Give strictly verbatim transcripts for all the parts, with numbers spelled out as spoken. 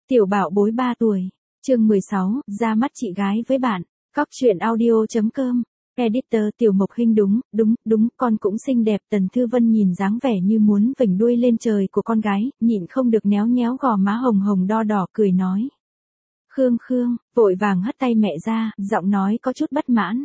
Tiểu bảo bối ba tuổi. Chương mười sáu, ra mắt chị gái với bạn. Cóc truyện audio.com. Editor Tiểu Mộc Hinh đúng, đúng, đúng, con cũng xinh đẹp. Tần Thư Vân nhìn dáng vẻ như muốn vểnh đuôi lên trời của con gái, nhịn không được néo nhéo gò má hồng hồng đo đỏ cười nói. Khương Khương, vội vàng hất tay mẹ ra, giọng nói có chút bất mãn.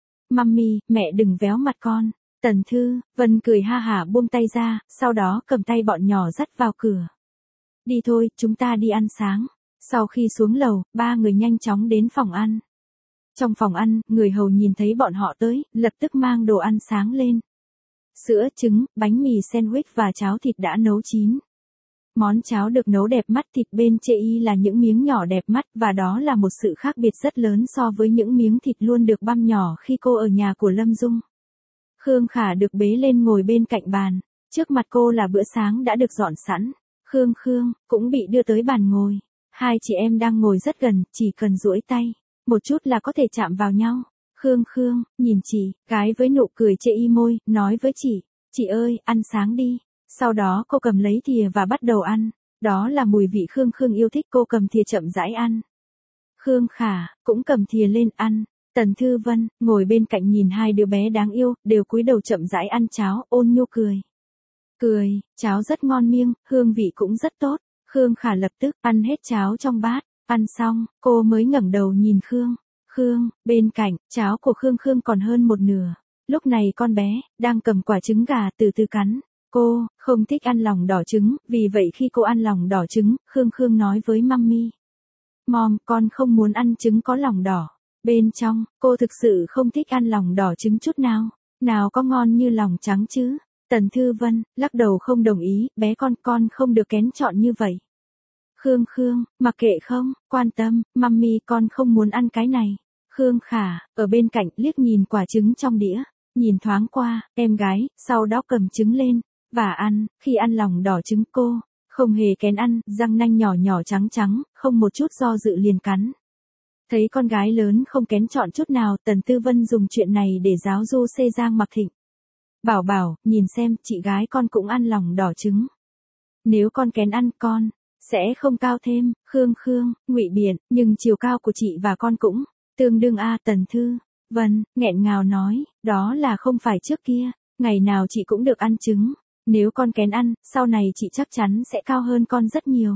Mummy, mẹ đừng véo mặt con. Tần Thư Vân cười ha hả buông tay ra, sau đó cầm tay bọn nhỏ dắt vào cửa. Đi thôi, chúng ta đi ăn sáng. Sau khi xuống lầu, ba người nhanh chóng đến phòng ăn. Trong phòng ăn, người hầu nhìn thấy bọn họ tới, lập tức mang đồ ăn sáng lên. Sữa, trứng, bánh mì sandwich và cháo thịt đã nấu chín. Món cháo được nấu đẹp mắt, thịt bên chê y là những miếng nhỏ đẹp mắt, và đó là một sự khác biệt rất lớn so với những miếng thịt luôn được băm nhỏ khi cô ở nhà của Lâm Dung. Khương Khả được bế lên ngồi bên cạnh bàn, trước mặt cô là bữa sáng đã được dọn sẵn. Khương Khương cũng bị đưa tới bàn ngồi. Hai chị em đang ngồi rất gần, chỉ cần duỗi tay một chút là có thể chạm vào nhau. Khương Khương nhìn chị gái với nụ cười chê y môi, nói với chị, chị ơi, ăn sáng đi. Sau đó cô cầm lấy thìa và bắt đầu ăn. Đó là mùi vị Khương Khương yêu thích, cô cầm thìa chậm rãi ăn. Khương Khả cũng cầm thìa lên ăn. Tần Thư Vân ngồi bên cạnh nhìn hai đứa bé đáng yêu, đều cúi đầu chậm rãi ăn cháo, ôn nhu cười. Cười, cháo rất ngon miệng, hương vị cũng rất tốt. Khương Khả lập tức ăn hết cháo trong bát. Ăn xong, cô mới ngẩng đầu nhìn Khương. Khương, bên cạnh, cháo của Khương Khương còn hơn một nửa. Lúc này con bé đang cầm quả trứng gà từ từ cắn. Cô không thích ăn lòng đỏ trứng, vì vậy khi cô ăn lòng đỏ trứng, Khương Khương nói với Mummy. Mom, con không muốn ăn trứng có lòng đỏ. Bên trong, cô thực sự không thích ăn lòng đỏ trứng chút nào. Nào có ngon như lòng trắng chứ. Tần Thư Vân lắc đầu không đồng ý, bé con con không được kén chọn như vậy. Khương Khương, mặc kệ không, quan tâm, Mummy con không muốn ăn cái này. Khương Khả, ở bên cạnh liếc nhìn quả trứng trong đĩa, nhìn thoáng qua, em gái, sau đó cầm trứng lên, và ăn, khi ăn lòng đỏ trứng cô, không hề kén ăn, răng nanh nhỏ nhỏ trắng trắng, không một chút do dự liền cắn. Thấy con gái lớn không kén chọn chút nào, Tần Tư Vân dùng chuyện này để giáo du xê Giang Mặc Thịnh. Bảo bảo, nhìn xem, chị gái con cũng ăn lòng đỏ trứng. Nếu con kén ăn con sẽ không cao thêm. Khương Khương ngụy biện, nhưng chiều cao của chị và con cũng tương đương a. Tần Thư Vân nghẹn ngào nói, đó là không phải trước kia, ngày nào chị cũng được ăn trứng. Nếu con kén ăn, sau này chị chắc chắn sẽ cao hơn con rất nhiều.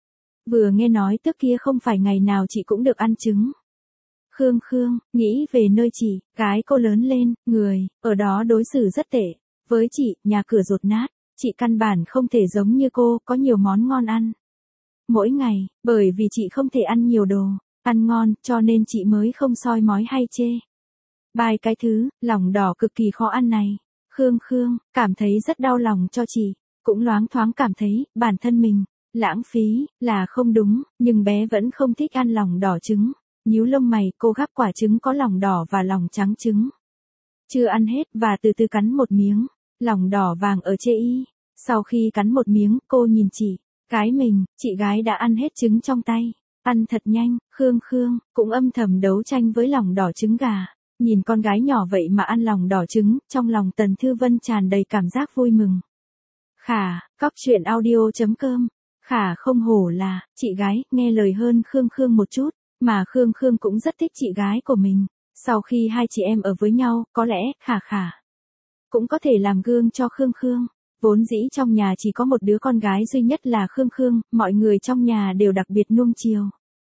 Vừa nghe nói trước kia không phải ngày nào chị cũng được ăn trứng. Khương Khương nghĩ về nơi chị gái cô lớn lên, người ở đó đối xử rất tệ với chị, nhà cửa dột nát, chị căn bản không thể giống như cô, có nhiều món ngon ăn mỗi ngày, bởi vì chị không thể ăn nhiều đồ ăn ngon, cho nên chị mới không soi mói hay chê bai cái thứ lòng đỏ cực kỳ khó ăn này. Khương Khương cảm thấy rất đau lòng cho chị, cũng loáng thoáng cảm thấy bản thân mình lãng phí là không đúng, nhưng bé vẫn không thích ăn lòng đỏ trứng. Nhíu lông mày, cô gắp quả trứng có lòng đỏ và lòng trắng trứng. Chưa ăn hết và từ từ cắn một miếng, lòng đỏ vàng ở chê y. Sau khi cắn một miếng, cô nhìn chị gái mình, chị gái đã ăn hết trứng trong tay. Ăn thật nhanh, Khương Khương cũng âm thầm đấu tranh với lòng đỏ trứng gà. Nhìn con gái nhỏ vậy mà ăn lòng đỏ trứng, trong lòng Tần Thư Vân tràn đầy cảm giác vui mừng. Khả, cóc truyện audio.com. Khả không hổ là chị gái, nghe lời hơn Khương Khương một chút. Mà Khương Khương cũng rất thích chị gái của mình. Sau khi hai chị em ở với nhau, có lẽ Khả Khả cũng có thể làm gương cho Khương Khương. Vốn dĩ trong nhà chỉ có một đứa con gái duy nhất là Khương Khương, mọi người trong nhà đều đặc biệt nuông chiều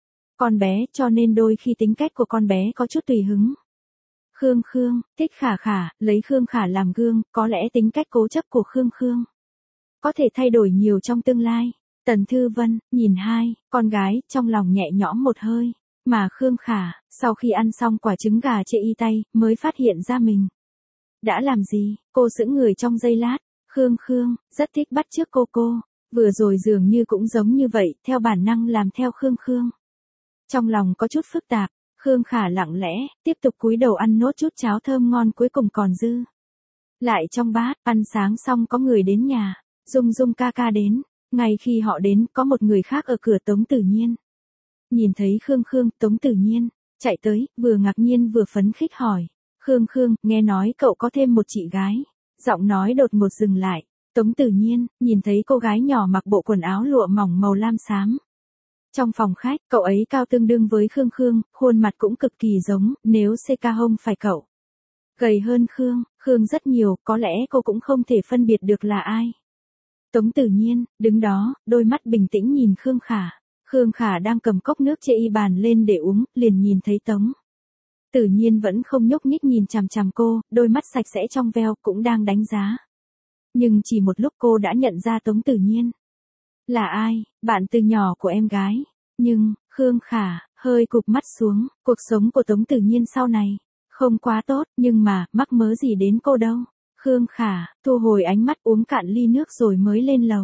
con bé, cho nên đôi khi tính cách của con bé có chút tùy hứng. Khương Khương thích Khả Khả, lấy Khương Khả làm gương, có lẽ tính cách cố chấp của Khương Khương có thể thay đổi nhiều trong tương lai. Tần Thư Vân nhìn hai con gái, trong lòng nhẹ nhõm một hơi. Mà Khương Khả, sau khi ăn xong quả trứng gà chê y tay, mới phát hiện ra mình đã làm gì. Cô sững người trong giây lát. Khương Khương rất thích bắt chước cô cô. Vừa rồi dường như cũng giống như vậy, theo bản năng làm theo Khương Khương. Trong lòng có chút phức tạp, Khương Khả lặng lẽ tiếp tục cúi đầu ăn nốt chút cháo thơm ngon cuối cùng còn dư lại trong bát. Ăn sáng xong có người đến nhà, Dung Dung ca ca đến. Ngay khi họ đến, có một người khác ở cửa, Tống Tử Nhiên. Nhìn thấy Khương Khương, Tống Tử Nhiên chạy tới, vừa ngạc nhiên vừa phấn khích hỏi. Khương Khương, nghe nói cậu có thêm một chị gái. Giọng nói đột ngột dừng lại. Tống Tử Nhiên nhìn thấy cô gái nhỏ mặc bộ quần áo lụa mỏng màu lam xám, Trong phòng khách, cậu ấy cao tương đương với Khương Khương, khuôn mặt cũng cực kỳ giống, nếu xê ca không phải cậu. Gầy hơn Khương, Khương rất nhiều, có lẽ cô cũng không thể phân biệt được là ai. Tống Tử Nhiên, đứng đó, đôi mắt bình tĩnh nhìn Khương Khả. Khương Khả đang cầm cốc nước chê y bàn lên để uống, liền nhìn thấy Tống Tử Nhiên vẫn không nhúc nhích nhìn chằm chằm cô, đôi mắt sạch sẽ trong veo cũng đang đánh giá. Nhưng chỉ một lúc cô đã nhận ra Tống Tử Nhiên. Là ai? Bạn từ nhỏ của em gái. Nhưng, Khương Khả, hơi cụp mắt xuống, cuộc sống của Tống Tử Nhiên sau này, không quá tốt, nhưng mà, mắc mớ gì đến cô đâu. Khương Khả, thu hồi ánh mắt uống cạn ly nước rồi mới lên lầu.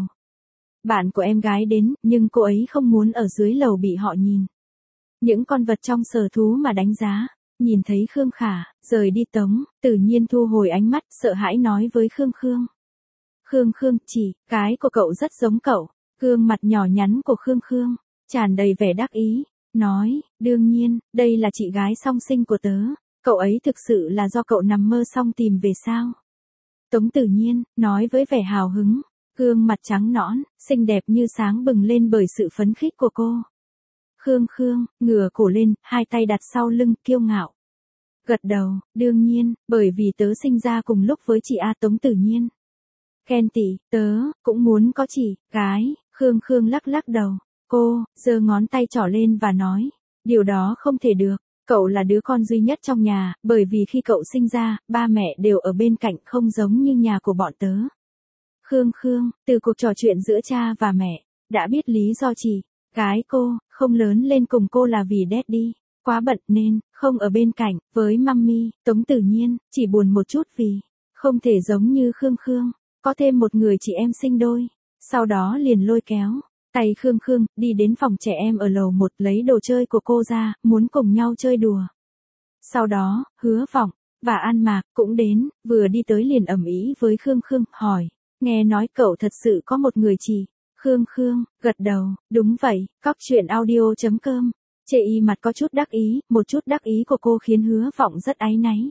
Bạn của em gái đến, nhưng cô ấy không muốn ở dưới lầu bị họ nhìn. Những con vật trong sở thú mà đánh giá. Nhìn thấy Khương Khả, rời đi Tống Tử Nhiên thu hồi ánh mắt, sợ hãi nói với Khương Khương. Khương Khương, chỉ, cái của cậu rất giống cậu. Gương mặt nhỏ nhắn của Khương Khương, tràn đầy vẻ đắc ý, nói, đương nhiên, đây là chị gái song sinh của tớ. Cậu ấy thực sự là do cậu nằm mơ xong tìm về sao? Tống Tử Nhiên, nói với vẻ hào hứng, gương mặt trắng nõn, xinh đẹp như sáng bừng lên bởi sự phấn khích của cô. Khương Khương, ngửa cổ lên, hai tay đặt sau lưng, kiêu ngạo. Gật đầu, đương nhiên, bởi vì tớ sinh ra cùng lúc với chị A. Tống Tử Nhiên. Khen tỷ, tớ, cũng muốn có chị, gái. Khương Khương lắc lắc đầu. Cô, giơ ngón tay trỏ lên và nói, điều đó không thể được. Cậu là đứa con duy nhất trong nhà, bởi vì khi cậu sinh ra, ba mẹ đều ở bên cạnh không giống như nhà của bọn tớ. Khương Khương, từ cuộc trò chuyện giữa cha và mẹ, đã biết lý do chị, gái cô, không lớn lên cùng cô là vì daddy quá bận nên, không ở bên cạnh, với mummy. Tống Tử Nhiên, chỉ buồn một chút vì, không thể giống như Khương Khương, có thêm một người chị em sinh đôi. Sau đó liền lôi kéo tay Khương Khương, đi đến phòng trẻ em ở lầu một lấy đồ chơi của cô ra, muốn cùng nhau chơi đùa. Sau đó, Hứa Vọng và An Mạc cũng đến, vừa đi tới liền ầm ĩ với Khương Khương, hỏi, nghe nói cậu thật sự có một người chị. Khương Khương, gật đầu, đúng vậy, cóc truyện audio chấm com. Chê y mặt có chút đắc ý, một chút đắc ý của cô khiến Hứa Vọng rất áy náy.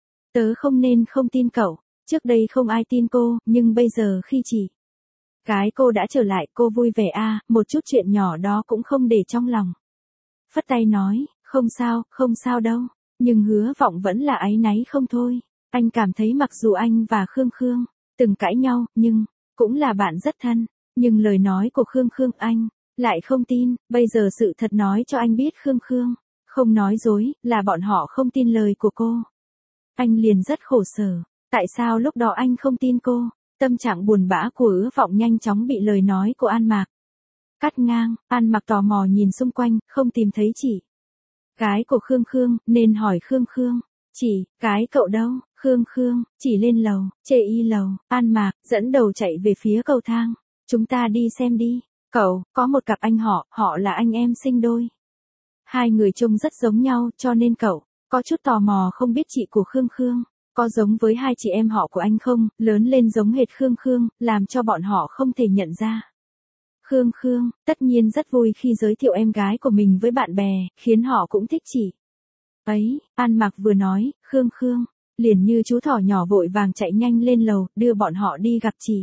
Tớ không nên không tin cậu, trước đây không ai tin cô, nhưng bây giờ khi chị cái cô đã trở lại, cô vui vẻ a, à, một chút chuyện nhỏ đó cũng không để trong lòng. Phất tay nói, không sao, không sao đâu, nhưng Hứa Vọng vẫn là áy náy không thôi. Anh cảm thấy mặc dù anh và Khương Khương từng cãi nhau, nhưng cũng là bạn rất thân, nhưng lời nói của Khương Khương anh lại không tin, bây giờ sự thật nói cho anh biết Khương Khương không nói dối, là bọn họ không tin lời của cô. Anh liền rất khổ sở, tại sao lúc đó anh không tin cô? Tâm trạng buồn bã của Hứa Vọng nhanh chóng bị lời nói của An Mạc cắt ngang. An Mạc tò mò nhìn xung quanh, không tìm thấy chị cái của Khương Khương, nên hỏi Khương Khương, chị cái cậu đâu? Khương Khương chỉ lên lầu, chê y lầu. An Mạc dẫn đầu chạy về phía cầu thang, chúng ta đi xem đi. Cậu, có một cặp anh họ, họ là anh em sinh đôi. Hai người trông rất giống nhau, cho nên cậu có chút tò mò không biết chị của Khương Khương có giống với hai chị em họ của anh không, lớn lên giống hệt Khương Khương, làm cho bọn họ không thể nhận ra. Khương Khương, tất nhiên rất vui khi giới thiệu em gái của mình với bạn bè, khiến họ cũng thích chị ấy. An Mạc vừa nói, Khương Khương liền như chú thỏ nhỏ vội vàng chạy nhanh lên lầu, đưa bọn họ đi gặp chị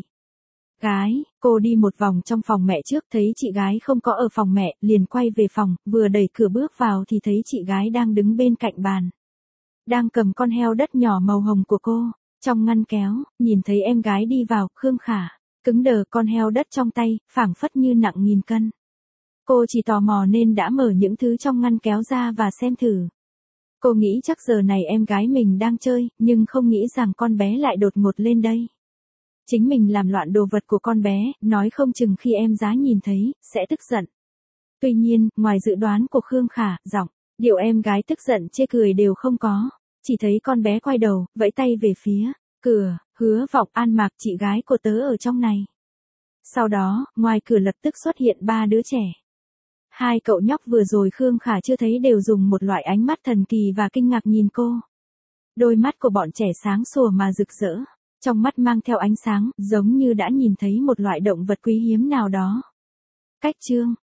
gái. Cô đi một vòng trong phòng mẹ trước, thấy chị gái không có ở phòng mẹ, liền quay về phòng, vừa đẩy cửa bước vào thì thấy chị gái đang đứng bên cạnh bàn, đang cầm con heo đất nhỏ màu hồng của cô trong ngăn kéo. Nhìn thấy em gái đi vào, Khương Khả cứng đờ, con heo đất trong tay phảng phất như nặng nghìn cân. Cô chỉ tò mò nên đã mở những thứ trong ngăn kéo ra và xem thử. Cô nghĩ chắc giờ này em gái mình đang chơi, nhưng không nghĩ rằng con bé lại đột ngột lên đây. Chính mình làm loạn đồ vật của con bé, nói không chừng khi em giá nhìn thấy, sẽ tức giận. Tuy nhiên, ngoài dự đoán của Khương Khả, giọng điệu em gái tức giận chê cười đều không có. Chỉ thấy con bé quay đầu, vẫy tay về phía cửa. Hứa Vọng, An Mạc, chị gái của tớ ở trong này. Sau đó, ngoài cửa lập tức xuất hiện ba đứa trẻ. Hai cậu nhóc vừa rồi Khương Khả chưa thấy đều dùng một loại ánh mắt thần kỳ và kinh ngạc nhìn cô. Đôi mắt của bọn trẻ sáng sủa mà rực rỡ, trong mắt mang theo ánh sáng, giống như đã nhìn thấy một loại động vật quý hiếm nào đó. Cách chương